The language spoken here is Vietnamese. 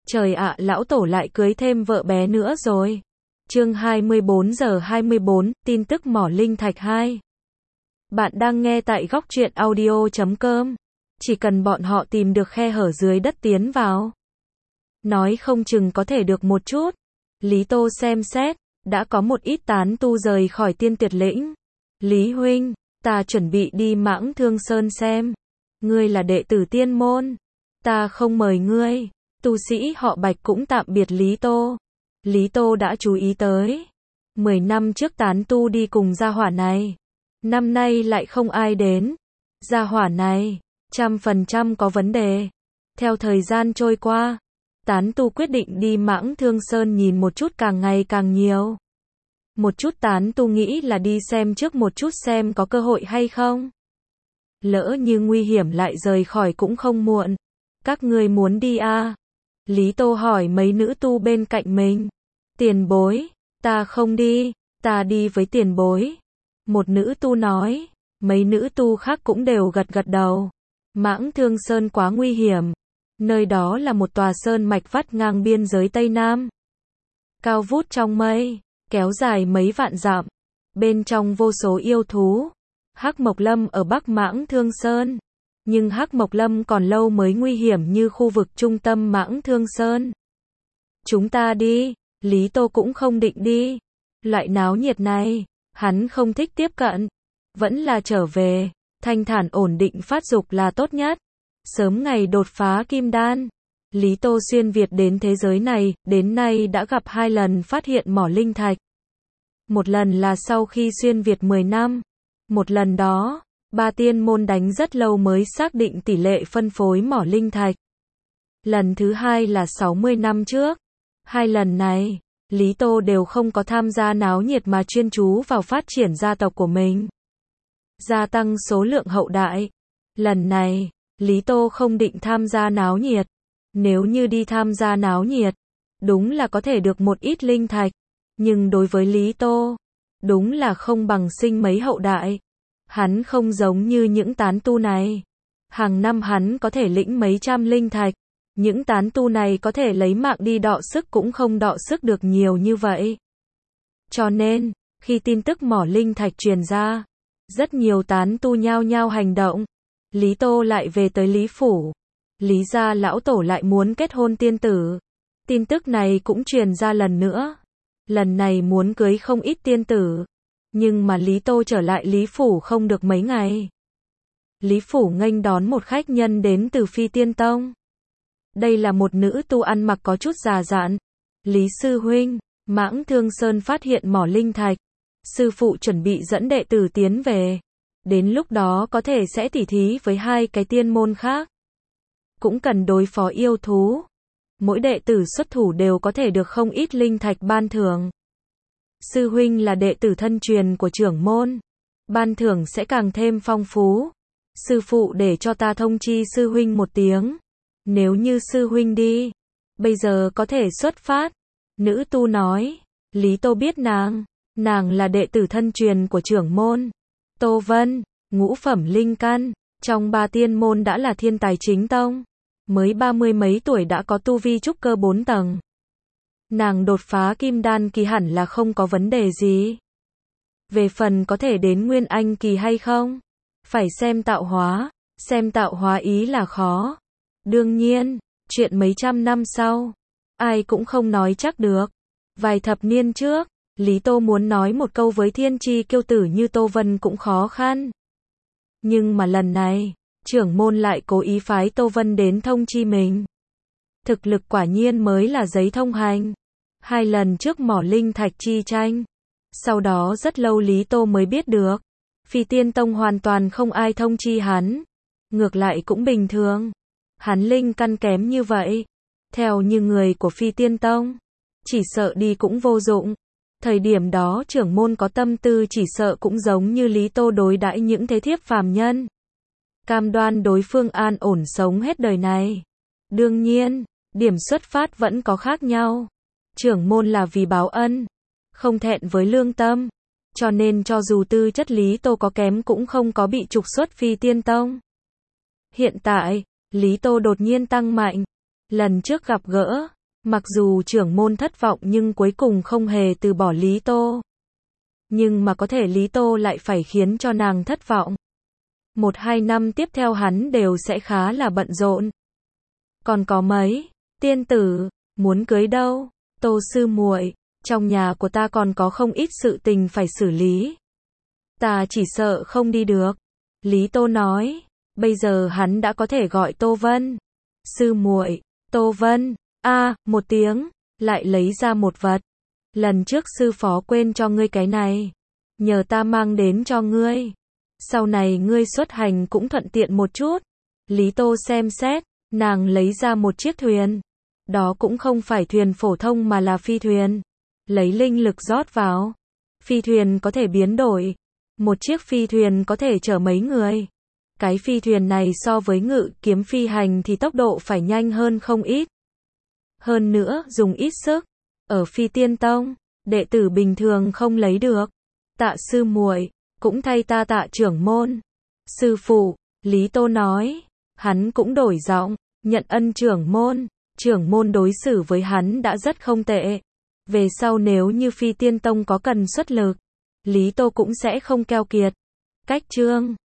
Trời ạ, lão tổ lại cưới thêm vợ bé nữa rồi. Chương 24 giờ 24, tin tức mỏ linh thạch 2. Bạn đang nghe tại góc truyện audio.com. Chỉ cần bọn họ tìm được khe hở dưới đất tiến vào, nói không chừng có thể được một chút. Lý Tô xem xét, đã có một ít tán tu rời khỏi Tiên Tuyệt Lĩnh. Lý huynh, ta chuẩn bị đi Mãng Thương Sơn xem. Ngươi là đệ tử tiên môn, ta không mời ngươi. Tu sĩ họ Bạch cũng tạm biệt Lý Tô. Lý Tô đã chú ý tới. 10 năm trước tán tu đi cùng gia hỏa này. Năm nay lại không ai đến. Gia hỏa này, 100% có vấn đề. Theo thời gian trôi qua, tán tu quyết định đi Mãng Thương Sơn nhìn một chút càng ngày càng nhiều. Một chút tán tu nghĩ là đi xem trước một chút xem có cơ hội hay không. Lỡ như nguy hiểm lại rời khỏi cũng không muộn. Các ngươi muốn đi à? Lý Tô hỏi mấy nữ tu bên cạnh mình. Tiền bối, ta không đi, ta đi với tiền bối. Một nữ tu nói, mấy nữ tu khác cũng đều gật gật đầu. Mãng Thương Sơn quá nguy hiểm. Nơi đó là một tòa sơn mạch vắt ngang biên giới Tây Nam. Cao vút trong mây, kéo dài mấy vạn dặm. Bên trong vô số yêu thú. Hắc Mộc Lâm ở Bắc Mãng Thương Sơn. Nhưng Hắc Mộc Lâm còn lâu mới nguy hiểm như khu vực trung tâm Mãng Thương Sơn. Chúng ta đi, Lý Tô cũng không định đi. Loại náo nhiệt này, hắn không thích tiếp cận. Vẫn là trở về, thanh thản ổn định phát dục là tốt nhất. Sớm ngày đột phá kim đan. Lý Tô xuyên Việt đến thế giới này, đến nay đã gặp 2 lần phát hiện mỏ linh thạch. Một lần là sau khi xuyên Việt 10 năm. Một lần đó, 3 tiên môn đánh rất lâu mới xác định tỷ lệ phân phối mỏ linh thạch. Lần thứ 2 là 60 năm trước. 2 lần này, Lý Tô đều không có tham gia náo nhiệt mà chuyên chú vào phát triển gia tộc của mình. Gia tăng số lượng hậu đại. Lần này, Lý Tô không định tham gia náo nhiệt. Nếu như đi tham gia náo nhiệt, đúng là có thể được một ít linh thạch. Nhưng đối với Lý Tô, đúng là không bằng sinh mấy hậu đại. Hắn không giống như những tán tu này. Hàng năm hắn có thể lĩnh mấy trăm linh thạch. Những tán tu này có thể lấy mạng đi đọ sức cũng không đọ sức được nhiều như vậy. Cho nên, khi tin tức mỏ linh thạch truyền ra, rất nhiều tán tu nhao nhao hành động. Lý Tô lại về tới Lý Phủ. Lý gia lão tổ lại muốn kết hôn tiên tử. Tin tức này cũng truyền ra lần nữa. Lần này muốn cưới không ít tiên tử. Nhưng mà Lý Tô trở lại Lý Phủ không được mấy ngày. Lý Phủ nghênh đón một khách nhân đến từ Phi Tiên Tông. Đây là một nữ tu ăn mặc có chút già dặn. Lý sư huynh, Mãng Thương Sơn phát hiện mỏ linh thạch. Sư phụ chuẩn bị dẫn đệ tử tiến về. Đến lúc đó có thể sẽ tỉ thí với 2 cái tiên môn khác. Cũng cần đối phó yêu thú. Mỗi đệ tử xuất thủ đều có thể được không ít linh thạch ban thưởng. Sư huynh là đệ tử thân truyền của trưởng môn. Ban thưởng sẽ càng thêm phong phú. Sư phụ để cho ta thông chi sư huynh một tiếng. Nếu như sư huynh đi, bây giờ có thể xuất phát. Nữ tu nói. Lý Tô biết nàng. Nàng là đệ tử thân truyền của trưởng môn. Tô Vân, ngũ phẩm linh căn. Trong 3 tiên môn đã là thiên tài chính tông. Mới 30 mấy tuổi đã có tu vi trúc cơ 4 tầng. Nàng đột phá kim đan kỳ hẳn là không có vấn đề gì. Về phần có thể đến nguyên anh kỳ hay không? Phải xem tạo hóa. Xem tạo hóa ý là khó. Đương nhiên, chuyện mấy trăm năm sau, ai cũng không nói chắc được. Vài thập niên trước, Lý Tô muốn nói một câu với thiên chi kiêu tử như Tô Vân cũng khó khăn. Nhưng mà lần này, trưởng môn lại cố ý phái Tô Vân đến thông chi mình. Thực lực quả nhiên mới là giấy thông hành. 2 lần trước mỏ linh thạch chi tranh. Sau đó rất lâu Lý Tô mới biết được. Phi Tiên Tông hoàn toàn không ai thông chi hắn. Ngược lại cũng bình thường. Hắn linh căn kém như vậy. Theo như người của Phi Tiên Tông, chỉ sợ đi cũng vô dụng. Thời điểm đó trưởng môn có tâm tư chỉ sợ cũng giống như Lý Tô đối đãi những thế thiếp phàm nhân. Cam đoan đối phương an ổn sống hết đời này. Đương nhiên, điểm xuất phát vẫn có khác nhau. Trưởng môn là vì báo ân, không thẹn với lương tâm. Cho nên cho dù tư chất Lý Tô có kém cũng không có bị trục xuất Phi Tiên Tông. Hiện tại, Lý Tô đột nhiên tăng mạnh. Lần trước gặp gỡ, Mặc dù trưởng môn thất vọng nhưng cuối cùng không hề từ bỏ Lý Tô. Nhưng mà có thể Lý Tô lại phải khiến cho nàng thất vọng. 1-2 năm tiếp theo hắn đều sẽ khá là bận rộn. Còn có mấy tiên tử muốn cưới đâu? Tô sư muội, trong nhà của ta còn có không ít sự tình phải xử lý. Ta chỉ sợ không đi được. Lý Tô nói, bây giờ hắn đã có thể gọi Tô Vân. Sư muội, Tô Vân, một tiếng, lại lấy ra một vật. Lần trước sư phó quên cho ngươi cái này. Nhờ ta mang đến cho ngươi. Sau này ngươi xuất hành cũng thuận tiện một chút. Lý Tô xem xét, nàng lấy ra một chiếc thuyền. Đó cũng không phải thuyền phổ thông mà là phi thuyền. Lấy linh lực rót vào. Phi thuyền có thể biến đổi. Một chiếc phi thuyền có thể chở mấy người. Cái phi thuyền này so với ngự kiếm phi hành thì tốc độ phải nhanh hơn không ít. Hơn nữa, dùng ít sức. Ở Phi Tiên Tông, đệ tử bình thường không lấy được. Tạ sư muội, cũng thay ta tạ trưởng môn. Sư phụ, Lý Tô nói, hắn cũng đổi giọng, nhận ân trưởng môn đối xử với hắn đã rất không tệ. Về sau nếu như Phi Tiên Tông có cần xuất lực, Lý Tô cũng sẽ không keo kiệt. Cách chương